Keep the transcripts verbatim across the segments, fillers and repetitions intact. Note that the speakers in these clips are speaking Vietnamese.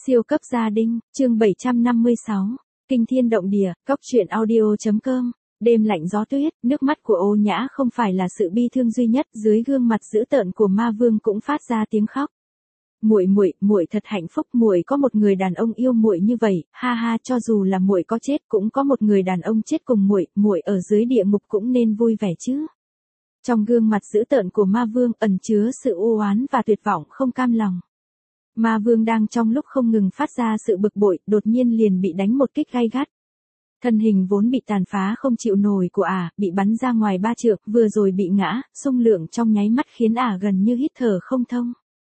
Siêu cấp gia đình, chương bảy trăm năm mươi sáu, kinh thiên động địa, cóc truyện audio.com, đêm lạnh gió tuyết, nước mắt của Ô Nhã không phải là sự bi thương duy nhất, dưới gương mặt dữ tợn của Ma Vương cũng phát ra tiếng khóc. Muội muội, muội thật hạnh phúc, muội có một người đàn ông yêu muội như vậy, ha ha, cho dù là muội có chết cũng có một người đàn ông chết cùng muội, muội ở dưới địa ngục cũng nên vui vẻ chứ. Trong gương mặt dữ tợn của Ma Vương ẩn chứa sự u oán và tuyệt vọng không cam lòng. Ma Vương đang trong lúc không ngừng phát ra sự bực bội, đột nhiên liền bị đánh một kích gay gắt. Thân hình vốn bị tàn phá không chịu nổi của ả, bị bắn ra ngoài ba trượng, vừa rồi bị ngã, xung lượng trong nháy mắt khiến ả gần như hít thở không thông.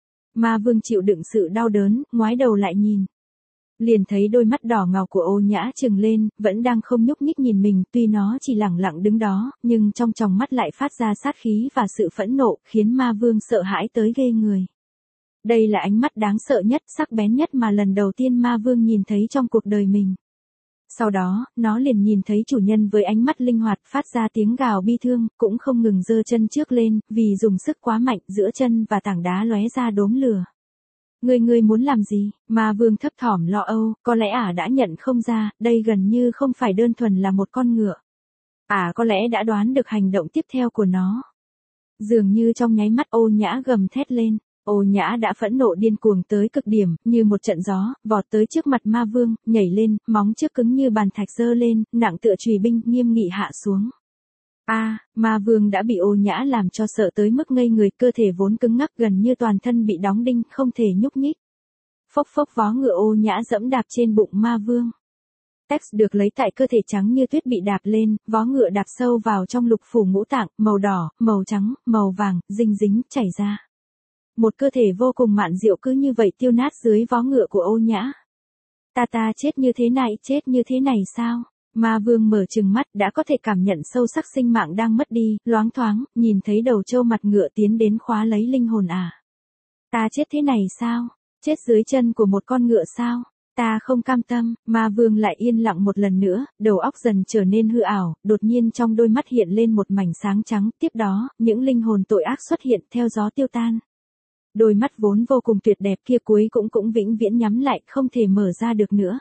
Ma Vương chịu đựng sự đau đớn, ngoái đầu lại nhìn. Liền thấy đôi mắt đỏ ngầu của Ô Nhã trừng lên, vẫn đang không nhúc nhích nhìn mình, tuy nó chỉ lẳng lặng đứng đó, nhưng trong tròng mắt lại phát ra sát khí và sự phẫn nộ, khiến Ma Vương sợ hãi tới ghê người. Đây là ánh mắt đáng sợ nhất, sắc bén nhất mà lần đầu tiên Ma Vương nhìn thấy trong cuộc đời mình. Sau đó, nó liền nhìn thấy chủ nhân với ánh mắt linh hoạt phát ra tiếng gào bi thương, cũng không ngừng giơ chân trước lên, vì dùng sức quá mạnh, giữa chân và tảng đá lóe ra đốm lửa. Ngươi ngươi muốn làm gì? Ma Vương thấp thỏm lo âu, có lẽ ả đã nhận không ra, đây gần như không phải đơn thuần là một con ngựa. Ả có lẽ đã đoán được hành động tiếp theo của nó. Dường như trong nháy mắt Ô Nhã gầm thét lên. Ô Nhã đã phẫn nộ điên cuồng tới cực điểm, như một trận gió, vọt tới trước mặt Ma Vương, nhảy lên, móng trước cứng như bàn thạch giơ lên, nặng tựa chùy binh, nghiêm nghị hạ xuống. A, à, Ma Vương đã bị Ô Nhã làm cho sợ tới mức ngây người, cơ thể vốn cứng ngắc gần như toàn thân bị đóng đinh, không thể nhúc nhích. Phốc phốc, vó ngựa Ô Nhã dẫm đạp trên bụng Ma Vương. Tex được lấy tại cơ thể trắng như tuyết bị đạp lên, vó ngựa đạp sâu vào trong lục phủ ngũ tạng, màu đỏ, màu trắng, màu vàng, dinh dính, chảy ra. Một cơ thể vô cùng mạn diệu cứ như vậy tiêu nát dưới vó ngựa của Ô Nhã. Ta ta chết như thế này, chết như thế này sao? Ma Vương mở trừng mắt, đã có thể cảm nhận sâu sắc sinh mạng đang mất đi, loáng thoáng, nhìn thấy đầu trâu mặt ngựa tiến đến khóa lấy linh hồn à. Ta chết thế này sao? Chết dưới chân của một con ngựa sao? Ta không cam tâm. Ma Vương lại yên lặng một lần nữa, đầu óc dần trở nên hư ảo, đột nhiên trong đôi mắt hiện lên một mảnh sáng trắng, tiếp đó, những linh hồn tội ác xuất hiện theo gió tiêu tan. Đôi mắt vốn vô cùng tuyệt đẹp kia cuối cũng cũng vĩnh viễn nhắm lại, không thể mở ra được nữa.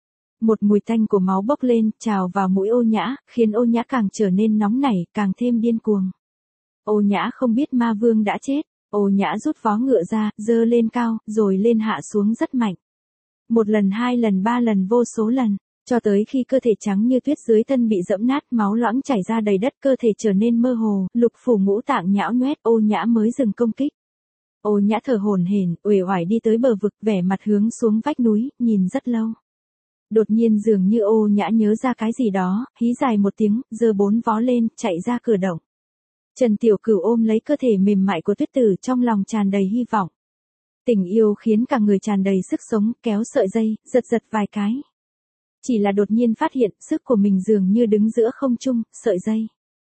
Một mùi tanh của máu bốc lên, trào vào mũi Ô Nhã, khiến Ô Nhã càng trở nên nóng nảy, càng thêm điên cuồng. Ô Nhã không biết Ma Vương đã chết, Ô Nhã rút vó ngựa ra, giơ lên cao, rồi lên hạ xuống rất mạnh. Một lần, hai lần, ba lần, vô số lần, cho tới khi cơ thể trắng như tuyết dưới thân bị dẫm nát, máu loãng chảy ra đầy đất, cơ thể trở nên mơ hồ, lục phủ ngũ tạng nhão nhoét, Ô Nhã mới dừng công kích. Ô Nhã thở hổn hển, uể oải đi tới bờ vực, vẻ mặt hướng xuống vách núi, nhìn rất lâu. Đột nhiên dường như Ô Nhã nhớ ra cái gì đó, hí dài một tiếng, giơ bốn vó lên, chạy ra cửa động. Trần Tiểu Cửu ôm lấy cơ thể mềm mại của Tuyết Tử, trong lòng tràn đầy hy vọng. Tình yêu khiến cả người tràn đầy sức sống, kéo sợi dây, giật giật vài cái. Chỉ là đột nhiên phát hiện, sức của mình dường như đứng giữa không trung, sợi dây.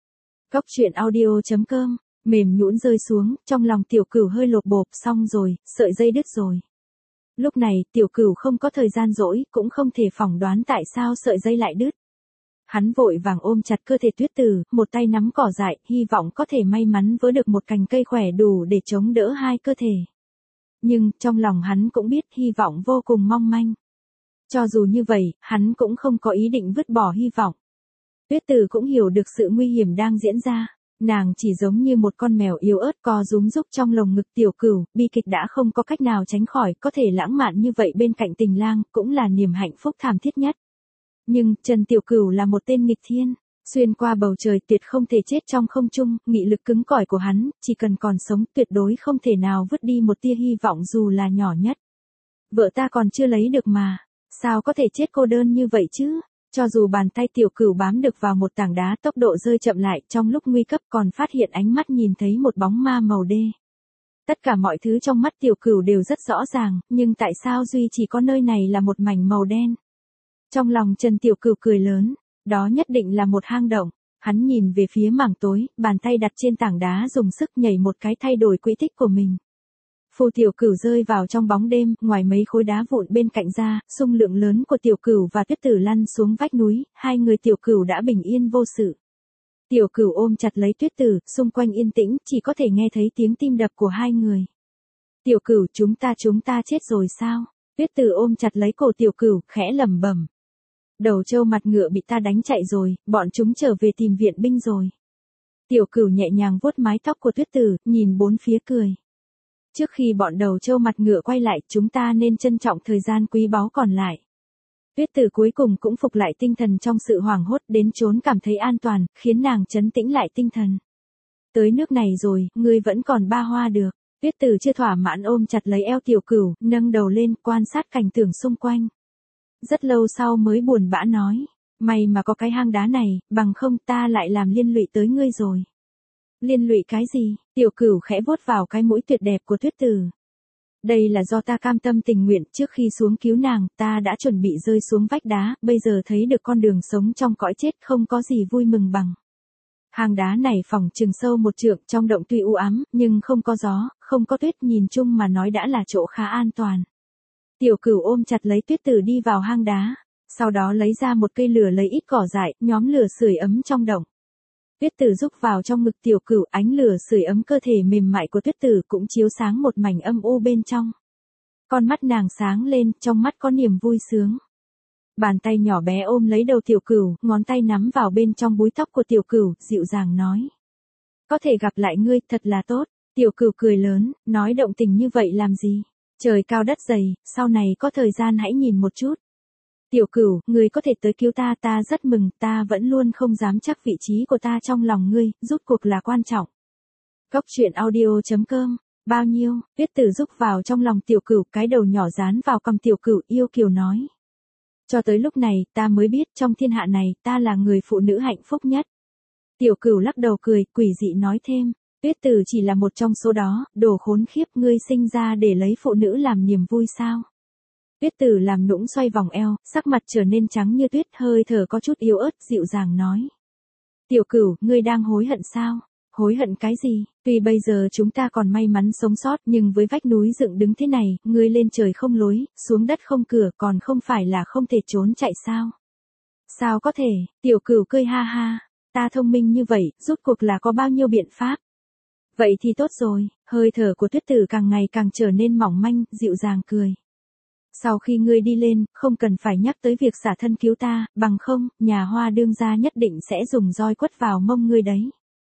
Cóc truyện audio.com, mềm nhũn rơi xuống, trong lòng Tiểu Cửu hơi lột bột, xong rồi, sợi dây đứt rồi. Lúc này, Tiểu Cửu không có thời gian dỗi, cũng không thể phỏng đoán tại sao sợi dây lại đứt. Hắn vội vàng ôm chặt cơ thể Tuyết Tử, một tay nắm cỏ dại, hy vọng có thể may mắn vớ được một cành cây khỏe đủ để chống đỡ hai cơ thể. Nhưng, trong lòng hắn cũng biết hy vọng vô cùng mong manh. Cho dù như vậy, hắn cũng không có ý định vứt bỏ hy vọng. Tuyết Tử cũng hiểu được sự nguy hiểm đang diễn ra. Nàng chỉ giống như một con mèo yếu ớt co rúm rúc trong lồng ngực Tiểu Cửu, bi kịch đã không có cách nào tránh khỏi, có thể lãng mạn như vậy bên cạnh tình lang, cũng là niềm hạnh phúc thảm thiết nhất. Nhưng, Trần Tiểu Cửu là một tên nghịch thiên, xuyên qua bầu trời tuyệt không thể chết trong không trung, nghị lực cứng cỏi của hắn, chỉ cần còn sống tuyệt đối không thể nào vứt đi một tia hy vọng dù là nhỏ nhất. Vợ ta còn chưa lấy được mà, sao có thể chết cô đơn như vậy chứ? Cho dù bàn tay Tiểu Cửu bám được vào một tảng đá, tốc độ rơi chậm lại, trong lúc nguy cấp còn phát hiện ánh mắt nhìn thấy một bóng ma màu đê. Tất cả mọi thứ trong mắt Tiểu Cửu đều rất rõ ràng, nhưng tại sao duy chỉ có nơi này là một mảnh màu đen? Trong lòng Trần Tiểu Cửu cười lớn, đó nhất định là một hang động. Hắn nhìn về phía mảng tối, bàn tay đặt trên tảng đá dùng sức nhảy một cái thay đổi quỹ tích của mình. Phù Tiểu Cửu rơi vào trong bóng đêm, ngoài mấy khối đá vụn bên cạnh ra, xung lượng lớn của Tiểu Cửu và Tuyết Tử lăn xuống vách núi, hai người Tiểu Cửu đã bình yên vô sự. Tiểu Cửu ôm chặt lấy Tuyết Tử, xung quanh yên tĩnh, chỉ có thể nghe thấy tiếng tim đập của hai người. Tiểu Cửu, chúng ta chúng ta chết rồi sao? Tuyết Tử ôm chặt lấy cổ Tiểu Cửu, khẽ lẩm bẩm. Đầu trâu mặt ngựa bị ta đánh chạy rồi, bọn chúng trở về tìm viện binh rồi. Tiểu Cửu nhẹ nhàng vuốt mái tóc của Tuyết Tử, nhìn bốn phía cười. Trước khi bọn đầu trâu mặt ngựa quay lại, chúng ta nên trân trọng thời gian quý báu còn lại. Tuyết Tử cuối cùng cũng phục lại tinh thần trong sự hoảng hốt, đến chốn cảm thấy an toàn, khiến nàng trấn tĩnh lại tinh thần. Tới nước này rồi, ngươi vẫn còn ba hoa được. Tuyết Tử chưa thỏa mãn ôm chặt lấy eo Tiểu Cửu, nâng đầu lên, quan sát cảnh tượng xung quanh. Rất lâu sau mới buồn bã nói, may mà có cái hang đá này, bằng không ta lại làm liên lụy tới ngươi rồi. Liên lụy cái gì? Tiểu Cửu khẽ vuốt vào cái mũi tuyệt đẹp của Tuyết Tử. Đây là do ta cam tâm tình nguyện, trước khi xuống cứu nàng, ta đã chuẩn bị rơi xuống vách đá, bây giờ thấy được con đường sống trong cõi chết, không có gì vui mừng bằng. Hang đá này phỏng chừng sâu một trượng, trong động tuy u ám, nhưng không có gió, không có tuyết, nhìn chung mà nói đã là chỗ khá an toàn. Tiểu Cửu ôm chặt lấy Tuyết Tử đi vào hang đá, sau đó lấy ra một cây lửa lấy ít cỏ dại, nhóm lửa sưởi ấm trong động. Tuyết Tử rúc vào trong ngực Tiểu Cửu, ánh lửa sưởi ấm cơ thể mềm mại của Tuyết Tử cũng chiếu sáng một mảnh âm u bên trong. Con mắt nàng sáng lên, trong mắt có niềm vui sướng. Bàn tay nhỏ bé ôm lấy đầu Tiểu Cửu, ngón tay nắm vào bên trong búi tóc của Tiểu Cửu, dịu dàng nói. Có thể gặp lại ngươi, thật là tốt. Tiểu Cửu cười lớn, nói động tình như vậy làm gì? Trời cao đất dày, sau này có thời gian hãy nhìn một chút. Tiểu Cửu, ngươi có thể tới cứu ta, ta rất mừng, ta vẫn luôn không dám chắc vị trí của ta trong lòng ngươi, rốt cuộc là quan trọng. Cốc truyện audio chấm com, bao nhiêu? Tuyết Tử rúc vào trong lòng Tiểu Cửu, cái đầu nhỏ dán vào cằm Tiểu Cửu, yêu kiều nói. Cho tới lúc này, ta mới biết trong thiên hạ này, ta là người phụ nữ hạnh phúc nhất. Tiểu Cửu lắc đầu cười, quỷ dị nói thêm. Tuyết Tử chỉ là một trong số đó, đồ khốn khiếp, ngươi sinh ra để lấy phụ nữ làm niềm vui sao? Tuyết Tử làm nũng xoay vòng eo, sắc mặt trở nên trắng như tuyết, hơi thở có chút yếu ớt, dịu dàng nói. Tiểu Cửu, ngươi đang hối hận sao? Hối hận cái gì? Tuy bây giờ chúng ta còn may mắn sống sót, nhưng với vách núi dựng đứng thế này, ngươi lên trời không lối, xuống đất không cửa, còn không phải là không thể trốn chạy sao? Sao có thể? Tiểu Cửu cười ha ha, ta thông minh như vậy, rốt cuộc là có bao nhiêu biện pháp? Vậy thì tốt rồi, hơi thở của Tuyết Tử càng ngày càng trở nên mỏng manh, dịu dàng cười. Sau khi ngươi đi lên, không cần phải nhắc tới việc xả thân cứu ta, bằng không, nhà Hoa đương gia nhất định sẽ dùng roi quất vào mông ngươi đấy.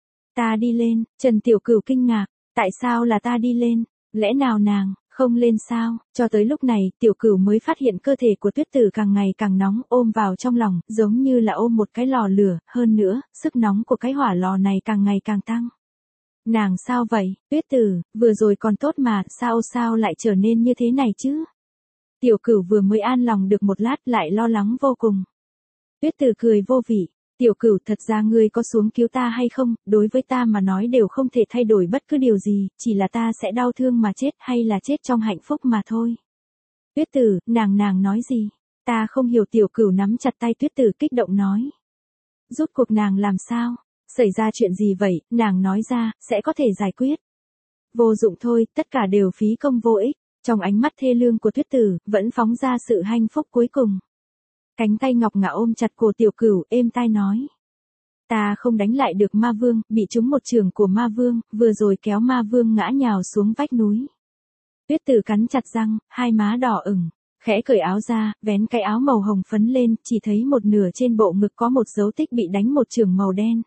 Ta đi lên, Trần Tiểu Cửu kinh ngạc, tại sao là ta đi lên, lẽ nào nàng, không lên sao? Cho tới lúc này, Tiểu Cửu mới phát hiện cơ thể của Tuyết Tử càng ngày càng nóng, ôm vào trong lòng, giống như là ôm một cái lò lửa, hơn nữa, sức nóng của cái hỏa lò này càng ngày càng tăng. Nàng sao vậy, Tuyết Tử, vừa rồi còn tốt mà, sao sao lại trở nên như thế này chứ? Tiểu Cửu vừa mới an lòng được một lát lại lo lắng vô cùng. Tuyết Tử cười vô vị, Tiểu Cửu, thật ra ngươi có xuống cứu ta hay không, đối với ta mà nói đều không thể thay đổi bất cứ điều gì, chỉ là ta sẽ đau thương mà chết hay là chết trong hạnh phúc mà thôi. Tuyết Tử, nàng nàng nói gì? Ta không hiểu. Tiểu Cửu nắm chặt tay Tuyết Tử kích động nói. Rốt cuộc nàng làm sao? Xảy ra chuyện gì vậy, nàng nói ra, sẽ có thể giải quyết. Vô dụng thôi, tất cả đều phí công vô ích. Trong ánh mắt thê lương của Tuyết Tử, vẫn phóng ra sự hạnh phúc cuối cùng. Cánh tay ngọc ngà ôm chặt cổ Tiểu Cửu, êm tai nói. Ta không đánh lại được ma vương, bị trúng một trường của ma vương, vừa rồi kéo ma vương ngã nhào xuống vách núi. Tuyết Tử cắn chặt răng, hai má đỏ ửng, khẽ cởi áo ra, vén cái áo màu hồng phấn lên, chỉ thấy một nửa trên bộ ngực có một dấu tích bị đánh một trường màu đen.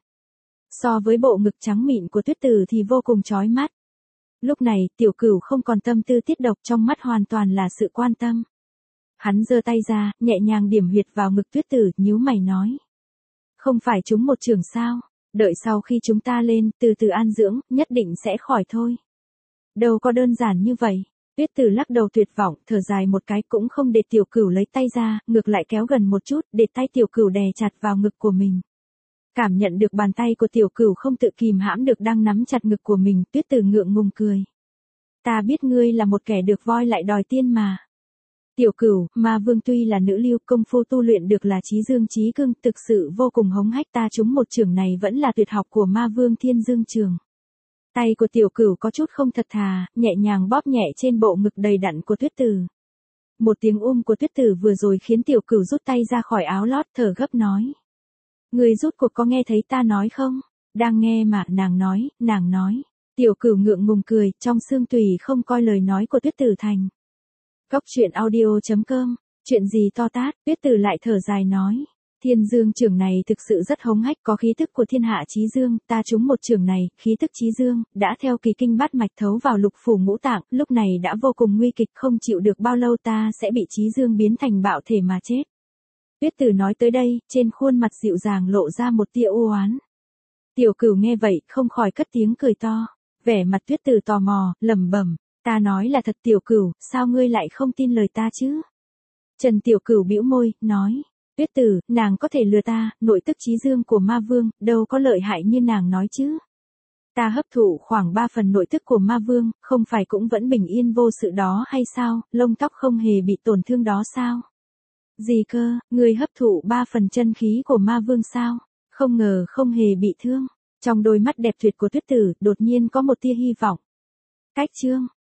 So với bộ ngực trắng mịn của Tuyết Tử thì vô cùng chói mắt. Lúc này, Tiểu Cửu không còn tâm tư tiết độc, trong mắt hoàn toàn là sự quan tâm. Hắn giơ tay ra, nhẹ nhàng điểm huyệt vào ngực Tuyết Tử, nhíu mày nói. Không phải chúng một trường sao, đợi sau khi chúng ta lên, từ từ an dưỡng, nhất định sẽ khỏi thôi. Đâu có đơn giản như vậy. Tuyết Tử lắc đầu tuyệt vọng, thở dài một cái, cũng không để Tiểu Cửu lấy tay ra, ngược lại kéo gần một chút, để tay Tiểu Cửu đè chặt vào ngực của mình. Cảm nhận được bàn tay của Tiểu Cửu không tự kìm hãm được đang nắm chặt ngực của mình, Tuyết Tử ngượng ngùng cười. Ta biết ngươi là một kẻ được voi lại đòi tiên mà. Tiểu Cửu, ma vương tuy là nữ lưu, công phu tu luyện được là trí dương trí cương, thực sự vô cùng hống hách, ta trúng một trường này vẫn là tuyệt học của ma vương Thiên Dương Trường. Tay của Tiểu Cửu có chút không thật thà, nhẹ nhàng bóp nhẹ trên bộ ngực đầy đặn của Tuyết Tử. Một tiếng um của Tuyết Tử vừa rồi khiến Tiểu Cửu rút tay ra khỏi áo lót, thở gấp nói. Ngươi rút cuộc có nghe thấy ta nói không? Đang nghe mà, nàng nói, nàng nói. Tiểu Cửu ngượng ngùng cười, trong xương tùy không coi lời nói của Tuyết Tử thành. Cóc truyện audio chấm com, chuyện gì to tát, Tuyết Tử lại thở dài nói. Thiên Dương trưởng này thực sự rất hống hách, có khí tức của thiên hạ chí dương, ta trúng một trưởng này, khí tức chí dương, đã theo kỳ kinh bát mạch thấu vào lục phủ ngũ tạng, lúc này đã vô cùng nguy kịch, không chịu được bao lâu ta sẽ bị chí dương biến thành bạo thể mà chết. Tuyết Tử nói tới đây, trên khuôn mặt dịu dàng lộ ra một tia u oán. Tiểu Cửu nghe vậy, không khỏi cất tiếng cười to. Vẻ mặt Tuyết Tử tò mò, lẩm bẩm, ta nói là thật Tiểu Cửu, sao ngươi lại không tin lời ta chứ? Trần Tiểu Cửu bĩu môi, nói, Tuyết Tử, nàng có thể lừa ta, nội tức chí dương của ma vương, đâu có lợi hại như nàng nói chứ. Ta hấp thụ khoảng ba phần nội tức của ma vương, không phải cũng vẫn bình yên vô sự đó hay sao, lông tóc không hề bị tổn thương đó sao? Gì cơ, ngươi hấp thụ ba phần chân khí của ma vương sao? Không ngờ không hề bị thương. Trong đôi mắt đẹp tuyệt của Tuyết Tử, đột nhiên có một tia hy vọng. Cách chương